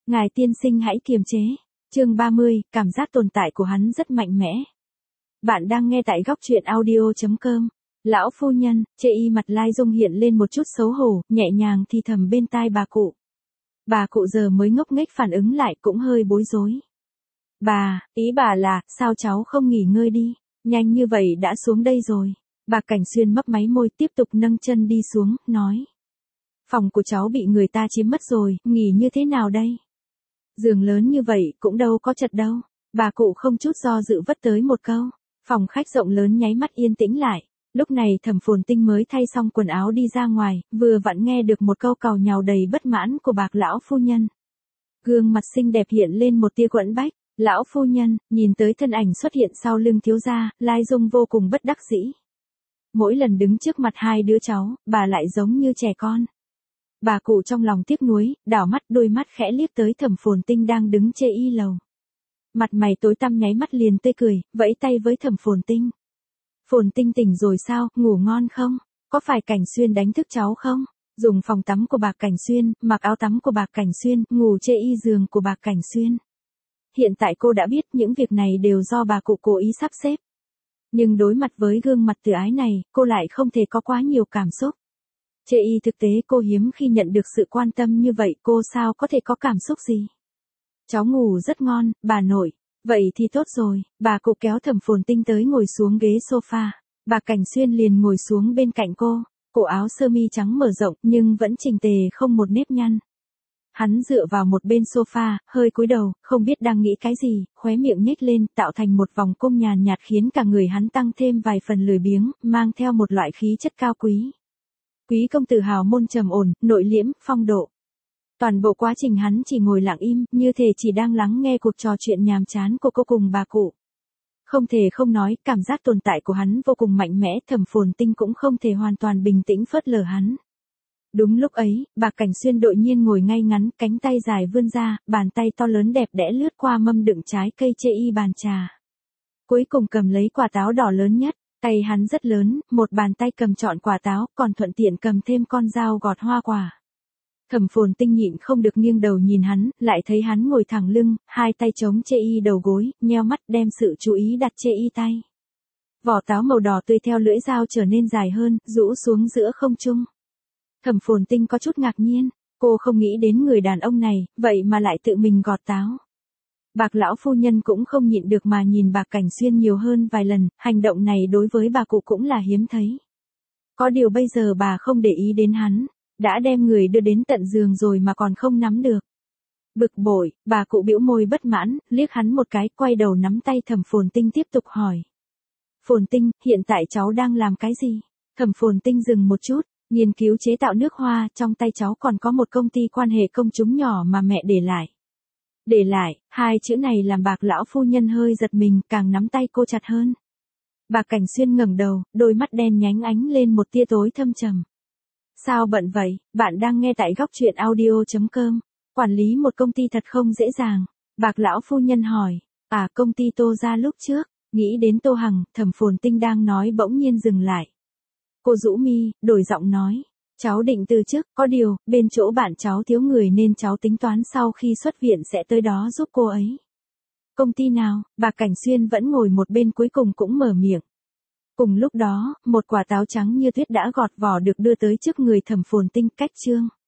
Ngài tiên sinh hãy kiềm chế. Chương 30, cảm giác tồn tại của hắn rất mạnh mẽ. Bạn đang nghe tại góc truyện audio.com. Lão phu nhân, chê y mặt Lai Dung hiện lên một chút xấu hổ, nhẹ nhàng thì thầm bên tai bà cụ. Bà cụ giờ mới ngốc nghếch phản ứng lại, cũng hơi bối rối. Bà, ý bà là, sao cháu không nghỉ ngơi đi, nhanh như vậy đã xuống đây rồi. Bà Cảnh Xuyên mấp máy môi tiếp tục nâng chân đi xuống, nói. Phòng của cháu bị người ta chiếm mất rồi, nghỉ như thế nào đây? Giường lớn như vậy cũng đâu có chật đâu. Bà cụ không chút do dự vất tới một câu. Phòng khách rộng lớn nháy mắt yên tĩnh lại. Lúc này Thẩm Phồn Tinh mới thay xong quần áo đi ra ngoài, vừa vặn nghe được một câu càu nhàu đầy bất mãn của Bạc lão phu nhân. Gương mặt xinh đẹp hiện lên một tia quẫn bách. Lão phu nhân, nhìn tới thân ảnh xuất hiện sau lưng thiếu gia, Lai Dung vô cùng bất đắc dĩ. Mỗi lần đứng trước mặt hai đứa cháu, bà lại giống như trẻ con. Bà cụ trong lòng tiếc nuối, đảo mắt đôi mắt khẽ liếc tới Thẩm Phồn Tinh đang đứng chê y lầu. Mặt mày tối tăm nháy mắt liền tươi cười, vẫy tay với Thẩm Phồn Tinh. Phồn Tinh tỉnh rồi sao, ngủ ngon không? Có phải Cảnh Xuyên đánh thức cháu không? Dùng phòng tắm của Bạc Cảnh Xuyên, mặc áo tắm của Bạc Cảnh Xuyên, ngủ chê y giường của Bạc Cảnh Xuyên. Hiện tại cô đã biết những việc này đều do bà cụ cố ý sắp xếp. Nhưng đối mặt với gương mặt từ ái này, cô lại không thể có quá nhiều cảm xúc. Chê y thực tế cô hiếm khi nhận được sự quan tâm như vậy, cô sao có thể có cảm xúc gì? Cháu ngủ rất ngon, bà nội. Vậy thì tốt rồi, bà cụ kéo Thẩm Phồn Tinh tới ngồi xuống ghế sofa. Bà Cảnh Xuyên liền ngồi xuống bên cạnh cô, cổ áo sơ mi trắng mở rộng nhưng vẫn chỉnh tề không một nếp nhăn. Hắn dựa vào một bên sofa, hơi cúi đầu, không biết đang nghĩ cái gì, khóe miệng nhếch lên, tạo thành một vòng cung nhàn nhạt khiến cả người hắn tăng thêm vài phần lười biếng, mang theo một loại khí chất cao quý. Quý công tử hào môn trầm ổn, nội liễm, phong độ. Toàn bộ quá trình hắn chỉ ngồi lặng im, như thể chỉ đang lắng nghe cuộc trò chuyện nhàm chán của cô cùng bà cụ. Không thể không nói, cảm giác tồn tại của hắn vô cùng mạnh mẽ, Thẩm Phồn Tinh cũng không thể hoàn toàn bình tĩnh phớt lờ hắn. Đúng lúc ấy, Bạc Cảnh Xuyên đột nhiên ngồi ngay ngắn, cánh tay dài vươn ra, bàn tay to lớn đẹp đẽ lướt qua mâm đựng trái cây chê y bàn trà. Cuối cùng cầm lấy quả táo đỏ lớn nhất, tay hắn rất lớn, một bàn tay cầm trọn quả táo, còn thuận tiện cầm thêm con dao gọt hoa quả. Thẩm Phồn Tinh nhịn không được nghiêng đầu nhìn hắn, lại thấy hắn ngồi thẳng lưng, hai tay chống chê y đầu gối, nheo mắt đem sự chú ý đặt chê y tay. Vỏ táo màu đỏ tươi theo lưỡi dao trở nên dài hơn, rũ xuống giữa không trung. Thẩm Phồn Tinh có chút ngạc nhiên, cô không nghĩ đến người đàn ông này, vậy mà lại tự mình gọt táo. Bạc lão phu nhân cũng không nhịn được mà nhìn Bạc Cảnh Xuyên nhiều hơn vài lần, hành động này đối với bà cụ cũng là hiếm thấy. Có điều bây giờ bà không để ý đến hắn, đã đem người đưa đến tận giường rồi mà còn không nắm được. Bực bội, bà cụ bĩu môi bất mãn, liếc hắn một cái, quay đầu nắm tay Thẩm Phồn Tinh tiếp tục hỏi. Phồn Tinh, hiện tại cháu đang làm cái gì? Thẩm Phồn Tinh dừng một chút. Nghiên cứu chế tạo nước hoa, trong tay cháu còn có một công ty quan hệ công chúng nhỏ mà mẹ để lại. Để lại, hai chữ này làm Bạc lão phu nhân hơi giật mình, càng nắm tay cô chặt hơn. Bạc Cảnh Xuyên ngẩng đầu, đôi mắt đen nhánh ánh lên một tia tối thâm trầm. Sao bận vậy? Bạn đang nghe tại góc truyện audio.com. Quản lý một công ty thật không dễ dàng. Bạc lão phu nhân hỏi. À, công ty Tô gia lúc trước. Nghĩ đến Tô Hằng, Thẩm Phồn Tinh đang nói bỗng nhiên dừng lại. Cô rũ mi, đổi giọng nói. Cháu định từ chức, có điều, bên chỗ bạn cháu thiếu người nên cháu tính toán sau khi xuất viện sẽ tới đó giúp cô ấy. Công ty nào? Bà Cảnh Xuyên vẫn ngồi một bên cuối cùng cũng mở miệng. Cùng lúc đó, một quả táo trắng như tuyết đã gọt vỏ được đưa tới trước người Thẩm Phồn Tinh, cách chương.